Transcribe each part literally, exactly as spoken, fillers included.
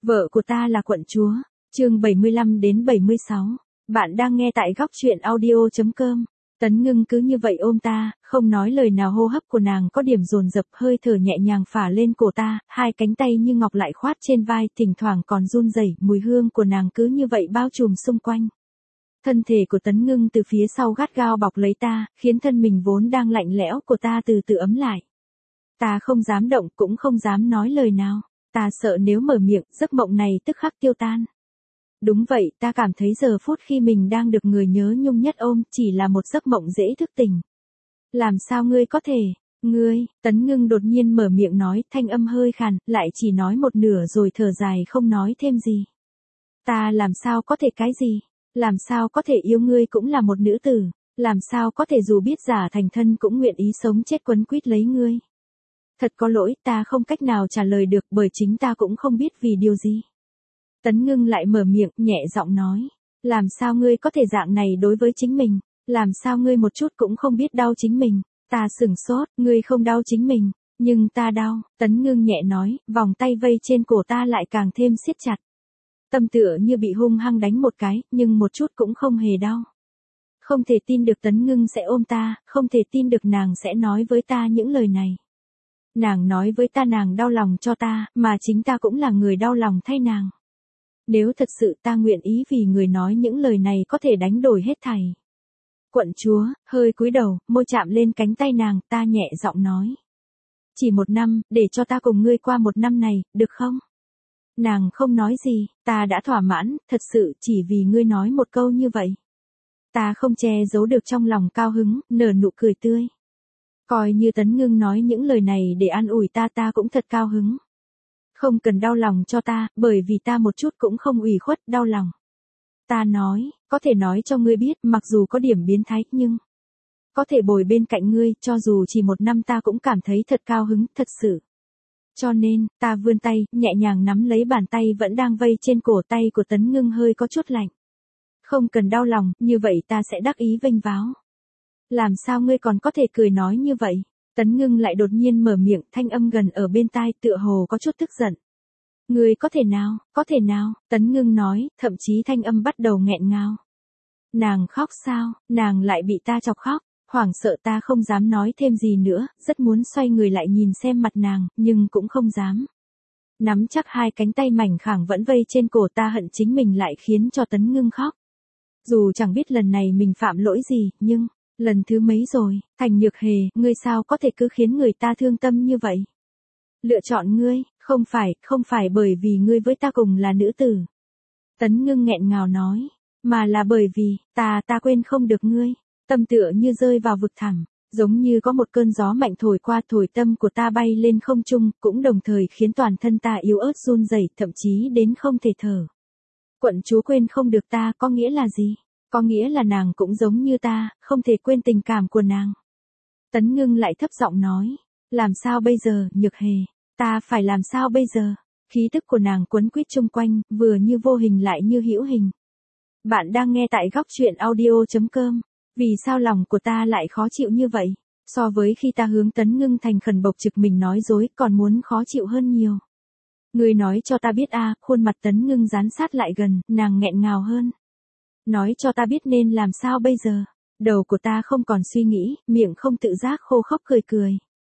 Vợ của ta là quận chúa. Chương bảy mươi lăm đến bảy mươi sáu. Bạn đang nghe tại góc truyện audio chấm com. Tấn Ngưng cứ như vậy ôm ta, không nói lời nào, hô hấp của nàng có điểm dồn dập, hơi thở nhẹ nhàng phả lên cổ ta, hai cánh tay như ngọc lại khoát trên vai, thỉnh thoảng còn run rẩy, mùi hương của nàng cứ như vậy bao trùm xung quanh. Thân thể của Tấn Ngưng từ phía sau gắt gao bọc lấy ta, khiến thân mình vốn đang lạnh lẽo của ta từ từ ấm lại. Ta không dám động, cũng không dám nói lời nào. Ta sợ nếu mở miệng, giấc mộng này tức khắc tiêu tan. Đúng vậy, ta cảm thấy giờ phút khi mình đang được người nhớ nhung nhất ôm, chỉ là một giấc mộng dễ thức tỉnh. Làm sao ngươi có thể, ngươi, Tấn Ngưng đột nhiên mở miệng nói, thanh âm hơi khàn, lại chỉ nói một nửa rồi thở dài không nói thêm gì. Ta làm sao có thể cái gì? Làm sao có thể yêu ngươi cũng là một nữ tử? Làm sao có thể dù biết giả thành thân cũng nguyện ý sống chết quấn quýt lấy ngươi? Thật có lỗi, ta không cách nào trả lời được, bởi chính ta cũng không biết vì điều gì. Tấn Ngưng lại mở miệng, nhẹ giọng nói. Làm sao ngươi có thể dạng này đối với chính mình? Làm sao ngươi một chút cũng không biết đau chính mình? Ta sửng sốt, ngươi không đau chính mình, nhưng ta đau. Tấn Ngưng nhẹ nói, vòng tay vây trên cổ ta lại càng thêm siết chặt. Tâm tựa như bị hung hăng đánh một cái, nhưng một chút cũng không hề đau. Không thể tin được Tấn Ngưng sẽ ôm ta, không thể tin được nàng sẽ nói với ta những lời này. Nàng nói với ta nàng đau lòng cho ta, mà chính ta cũng là người đau lòng thay nàng. Nếu thật sự ta nguyện ý vì người nói những lời này có thể đánh đổi hết thảy. Quận chúa, hơi cúi đầu, môi chạm lên cánh tay nàng, ta nhẹ giọng nói. Chỉ một năm, để cho ta cùng ngươi qua một năm này, được không? Nàng không nói gì, ta đã thỏa mãn, thật sự chỉ vì ngươi nói một câu như vậy. Ta không che giấu được trong lòng cao hứng, nở nụ cười tươi. Coi như Tấn Ngưng nói những lời này để an ủi ta, ta cũng thật cao hứng. Không cần đau lòng cho ta, bởi vì ta một chút cũng không ủy khuất, đau lòng. Ta nói, có thể nói cho ngươi biết, mặc dù có điểm biến thái, nhưng có thể bồi bên cạnh ngươi, cho dù chỉ một năm ta cũng cảm thấy thật cao hứng, thật sự. Cho nên, ta vươn tay, nhẹ nhàng nắm lấy bàn tay vẫn đang vây trên cổ, tay của Tấn Ngưng hơi có chút lạnh. Không cần đau lòng, như vậy ta sẽ đắc ý vênh váo. Làm sao ngươi còn có thể cười nói như vậy? Tấn Ngưng lại đột nhiên mở miệng, thanh âm gần ở bên tai, tựa hồ có chút tức giận. Ngươi có thể nào, có thể nào? Tấn Ngưng nói, thậm chí thanh âm bắt đầu nghẹn ngào. Nàng khóc sao? Nàng lại bị ta chọc khóc. Hoảng sợ ta không dám nói thêm gì nữa, rất muốn xoay người lại nhìn xem mặt nàng, nhưng cũng không dám. Nắm chắc hai cánh tay mảnh khảnh vẫn vây trên cổ ta, hận chính mình lại khiến cho Tấn Ngưng khóc. Dù chẳng biết lần này mình phạm lỗi gì, nhưng lần thứ mấy rồi, Thành Nhược Hề, ngươi sao có thể cứ khiến người ta thương tâm như vậy? Lựa chọn ngươi, không phải, không phải bởi vì ngươi với ta cùng là nữ tử. Tấn Ngưng nghẹn ngào nói, mà là bởi vì, ta, ta quên không được ngươi. Tâm tựa như rơi vào vực thẳm, giống như có một cơn gió mạnh thổi qua, thổi tâm của ta bay lên không trung, cũng đồng thời khiến toàn thân ta yếu ớt run rẩy, thậm chí đến không thể thở. Quận chúa quên không được ta, có nghĩa là gì? Có nghĩa là nàng cũng giống như ta, không thể quên tình cảm của nàng. Tấn Ngưng lại thấp giọng nói, làm sao bây giờ, Nhược Hề, ta phải làm sao bây giờ? Khí tức của nàng quấn quýt chung quanh, vừa như vô hình lại như hữu hình. Bạn đang nghe tại góc truyện audio chấm com. Vì sao lòng của ta lại khó chịu như vậy? So với khi ta hướng Tấn Ngưng thành khẩn bộc trực mình nói dối, còn muốn khó chịu hơn nhiều. Ngươi nói cho ta biết a, khuôn mặt Tấn Ngưng dán sát lại gần, nàng nghẹn ngào hơn. Nói cho ta biết nên làm sao bây giờ? Đầu của ta không còn suy nghĩ, miệng không tự giác khô khốc cười cười.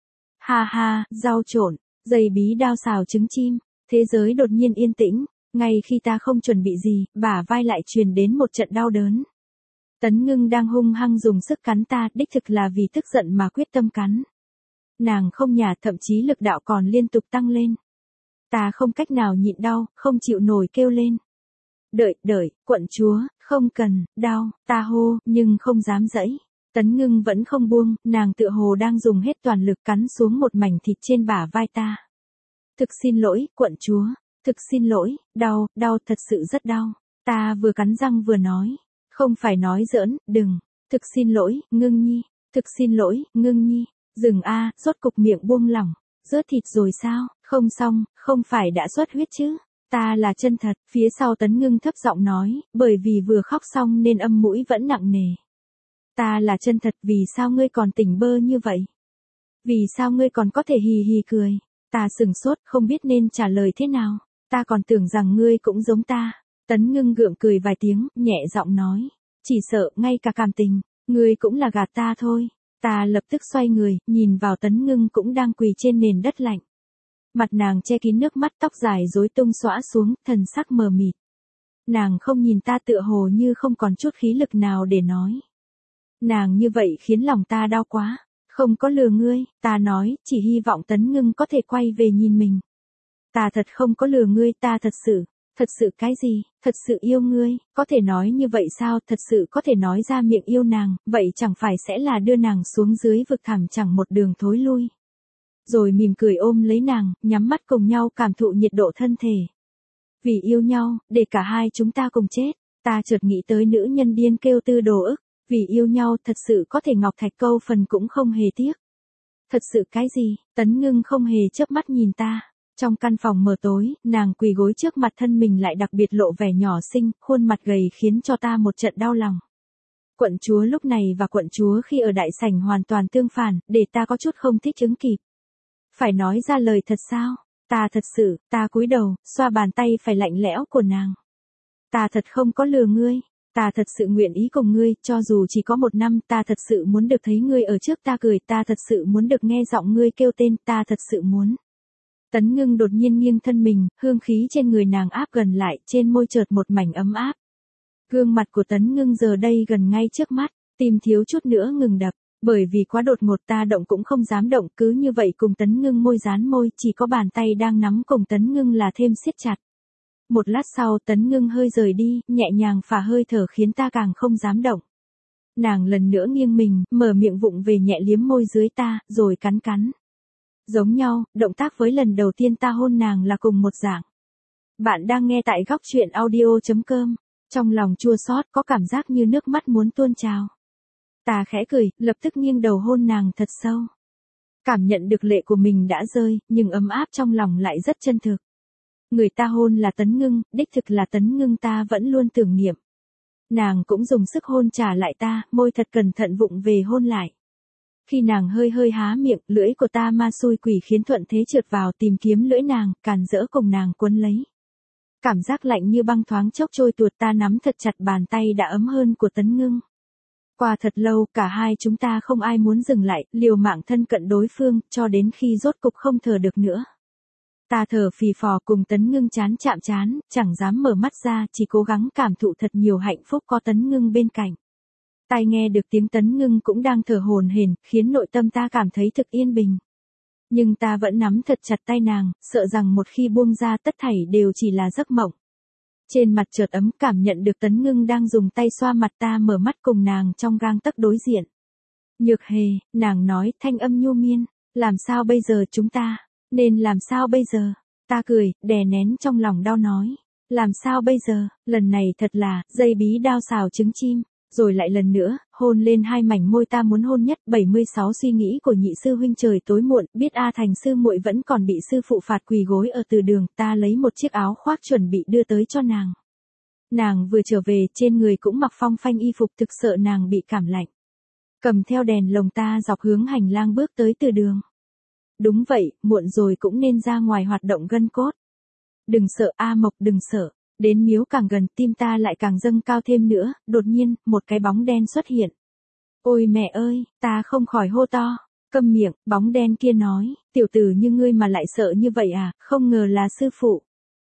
Ha ha, rau trộn, dây bí đao xào trứng chim, thế giới đột nhiên yên tĩnh, ngay khi ta không chuẩn bị gì, bả vai lại truyền đến một trận đau đớn. Tấn Ngưng đang hung hăng dùng sức cắn ta, đích thực là vì tức giận mà quyết tâm cắn. Nàng không nhả, thậm chí lực đạo còn liên tục tăng lên. Ta không cách nào nhịn đau, không chịu nổi kêu lên. Đợi, đợi, quận chúa, không cần, đau, ta hô, nhưng không dám dẫy. Tấn Ngưng vẫn không buông, nàng tựa hồ đang dùng hết toàn lực cắn xuống một mảnh thịt trên bả vai ta. Thực xin lỗi, quận chúa, thực xin lỗi, đau, đau, thật sự rất đau. Ta vừa cắn răng vừa nói. Không phải nói giỡn, đừng. Thực xin lỗi, Ngưng nhi. Thực xin lỗi, Ngưng nhi. Dừng a, rốt cục miệng buông lỏng. Rớt thịt rồi sao? Không xong, không phải đã xuất huyết chứ? Ta là chân thật. Phía sau Tấn Ngưng thấp giọng nói, bởi vì vừa khóc xong nên âm mũi vẫn nặng nề. Ta là chân thật, vì sao ngươi còn tỉnh bơ như vậy? Vì sao ngươi còn có thể hì hì cười? Ta sừng sốt, không biết nên trả lời thế nào. Ta còn tưởng rằng ngươi cũng giống ta. Tấn Ngưng gượng cười vài tiếng, nhẹ giọng nói. Chỉ sợ, ngay cả cảm tình, ngươi cũng là gạt ta thôi. Ta lập tức xoay người, nhìn vào Tấn Ngưng cũng đang quỳ trên nền đất lạnh. Mặt nàng che kín nước mắt, tóc dài rối tung xõa xuống, thần sắc mờ mịt. Nàng không nhìn ta, tựa hồ như không còn chút khí lực nào để nói. Nàng như vậy khiến lòng ta đau quá. Không có lừa ngươi, ta nói, chỉ hy vọng Tấn Ngưng có thể quay về nhìn mình. Ta thật không có lừa ngươi, ta thật sự, thật sự cái gì, thật sự yêu ngươi, có thể nói như vậy sao, thật sự có thể nói ra miệng yêu nàng, vậy chẳng phải sẽ là đưa nàng xuống dưới vực thẳm chẳng một đường thối lui. Rồi mỉm cười ôm lấy nàng, nhắm mắt cùng nhau cảm thụ nhiệt độ thân thể. Vì yêu nhau, để cả hai chúng ta cùng chết, ta chợt nghĩ tới nữ nhân điên kêu Tư Đồ Ức, vì yêu nhau thật sự có thể ngọc thạch câu phần cũng không hề tiếc. Thật sự cái gì, Tấn Ngưng không hề chớp mắt nhìn ta. Trong căn phòng mờ tối, nàng quỳ gối trước mặt, thân mình lại đặc biệt lộ vẻ nhỏ xinh, khuôn mặt gầy khiến cho ta một trận đau lòng. Quận chúa lúc này và quận chúa khi ở đại sảnh hoàn toàn tương phản, để ta có chút không thích ứng kịp. Phải nói ra lời thật sao? Ta thật sự, ta cúi đầu, xoa bàn tay phải lạnh lẽo của nàng. Ta thật không có lừa ngươi, ta thật sự nguyện ý cùng ngươi, cho dù chỉ có một năm, ta thật sự muốn được thấy ngươi ở trước ta cười, ta thật sự muốn được nghe giọng ngươi kêu tên, ta thật sự muốn. Tấn Ngưng đột nhiên nghiêng thân mình, hương khí trên người nàng áp gần lại, trên môi chợt một mảnh ấm áp. Gương mặt của Tấn Ngưng giờ đây gần ngay trước mắt, tim thiếu chút nữa ngừng đập, bởi vì quá đột ngột ta động cũng không dám động, cứ như vậy cùng Tấn Ngưng môi dán môi, chỉ có bàn tay đang nắm cùng Tấn Ngưng là thêm siết chặt. Một lát sau Tấn Ngưng hơi rời đi, nhẹ nhàng phả hơi thở khiến ta càng không dám động. Nàng lần nữa nghiêng mình, mở miệng vụng về nhẹ liếm môi dưới ta, rồi cắn cắn. Giống nhau, động tác với lần đầu tiên ta hôn nàng là cùng một dạng. Bạn đang nghe tại góc truyện audio chấm com. Trong lòng chua xót có cảm giác như nước mắt muốn tuôn trào. Ta khẽ cười, lập tức nghiêng đầu hôn nàng thật sâu. Cảm nhận được lệ của mình đã rơi, nhưng ấm áp trong lòng lại rất chân thực. Người ta hôn là Tấn Ngưng, đích thực là Tấn Ngưng ta vẫn luôn tưởng niệm. Nàng cũng dùng sức hôn trả lại ta, môi thật cẩn thận vụng về hôn lại. Khi nàng hơi hơi há miệng, lưỡi của ta ma xui quỷ khiến thuận thế trượt vào tìm kiếm lưỡi nàng, càn rỡ cùng nàng quấn lấy. Cảm giác lạnh như băng thoáng chốc trôi tuột, ta nắm thật chặt bàn tay đã ấm hơn của Tấn Ngưng. Qua thật lâu, cả hai chúng ta không ai muốn dừng lại, liều mạng thân cận đối phương, cho đến khi rốt cục không thở được nữa. Ta thở phì phò cùng Tấn Ngưng chán chạm chán, chẳng dám mở mắt ra, chỉ cố gắng cảm thụ thật nhiều hạnh phúc có Tấn Ngưng bên cạnh. Tai nghe được tiếng Tấn Ngưng cũng đang thở hổn hển, khiến nội tâm ta cảm thấy thực yên bình. Nhưng ta vẫn nắm thật chặt tay nàng, sợ rằng một khi buông ra tất thảy đều chỉ là giấc mộng. Trên mặt chợt ấm, cảm nhận được Tấn Ngưng đang dùng tay xoa mặt ta, mở mắt cùng nàng trong gang tấc đối diện. Nhược Hề, nàng nói, thanh âm nhu miên, làm sao bây giờ chúng ta, nên làm sao bây giờ? Ta cười, đè nén trong lòng đau nói, làm sao bây giờ, lần này thật là, dây bí đao xào trứng chim. Rồi lại lần nữa, hôn lên hai mảnh môi ta muốn hôn nhất. Bảy mươi sáu suy nghĩ của nhị sư huynh trời tối muộn, biết A Thành sư muội vẫn còn bị sư phụ phạt quỳ gối ở từ đường, ta lấy một chiếc áo khoác chuẩn bị đưa tới cho nàng. Nàng vừa trở về, trên người cũng mặc phong phanh y phục, thực sợ nàng bị cảm lạnh. Cầm theo đèn lồng ta dọc hướng hành lang bước tới từ đường. Đúng vậy, muộn rồi cũng nên ra ngoài hoạt động gân cốt. Đừng sợ A Mộc, đừng sợ. Đến miếu càng gần, tim ta lại càng dâng cao thêm nữa, đột nhiên, một cái bóng đen xuất hiện. Ôi mẹ ơi, ta không khỏi hô to. Câm miệng, bóng đen kia nói, tiểu tử như ngươi mà lại sợ như vậy à, không ngờ là sư phụ.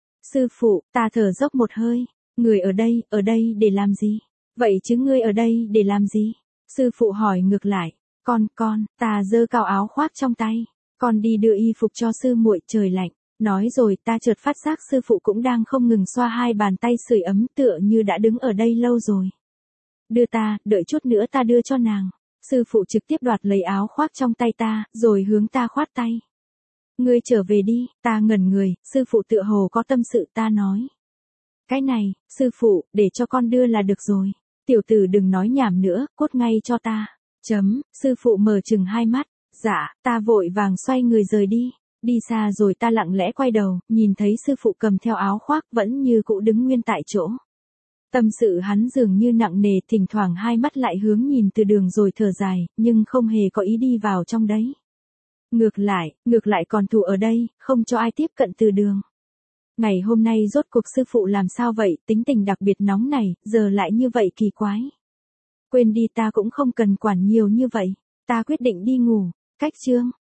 Sư phụ, ta thở dốc một hơi, người ở đây, ở đây để làm gì? Vậy chứ ngươi ở đây để làm gì? Sư phụ hỏi ngược lại, con, con, ta giơ cao áo khoác trong tay, con đi đưa y phục cho sư muội, trời lạnh. Nói rồi ta chợt phát giác sư phụ cũng đang không ngừng xoa hai bàn tay sưởi ấm, tựa như đã đứng ở đây lâu rồi. Đưa ta, đợi chút nữa ta đưa cho nàng. Sư phụ trực tiếp đoạt lấy áo khoác trong tay ta, rồi hướng ta khoát tay. Ngươi trở về đi, ta ngẩn người, sư phụ tựa hồ có tâm sự, ta nói. Cái này, sư phụ, để cho con đưa là được rồi. Tiểu tử đừng nói nhảm nữa, cốt ngay cho ta. Chấm, sư phụ mở chừng hai mắt. Dạ, ta vội vàng xoay người rời đi. Đi xa rồi ta lặng lẽ quay đầu, nhìn thấy sư phụ cầm theo áo khoác vẫn như cũ đứng nguyên tại chỗ. Tâm sự hắn dường như nặng nề, thỉnh thoảng hai mắt lại hướng nhìn từ đường rồi thở dài, nhưng không hề có ý đi vào trong đấy. Ngược lại, ngược lại còn thủ ở đây, không cho ai tiếp cận từ đường. Ngày hôm nay rốt cuộc sư phụ làm sao vậy, tính tình đặc biệt nóng này, giờ lại như vậy kỳ quái. Quên đi, ta cũng không cần quản nhiều như vậy, ta quyết định đi ngủ. Cách chương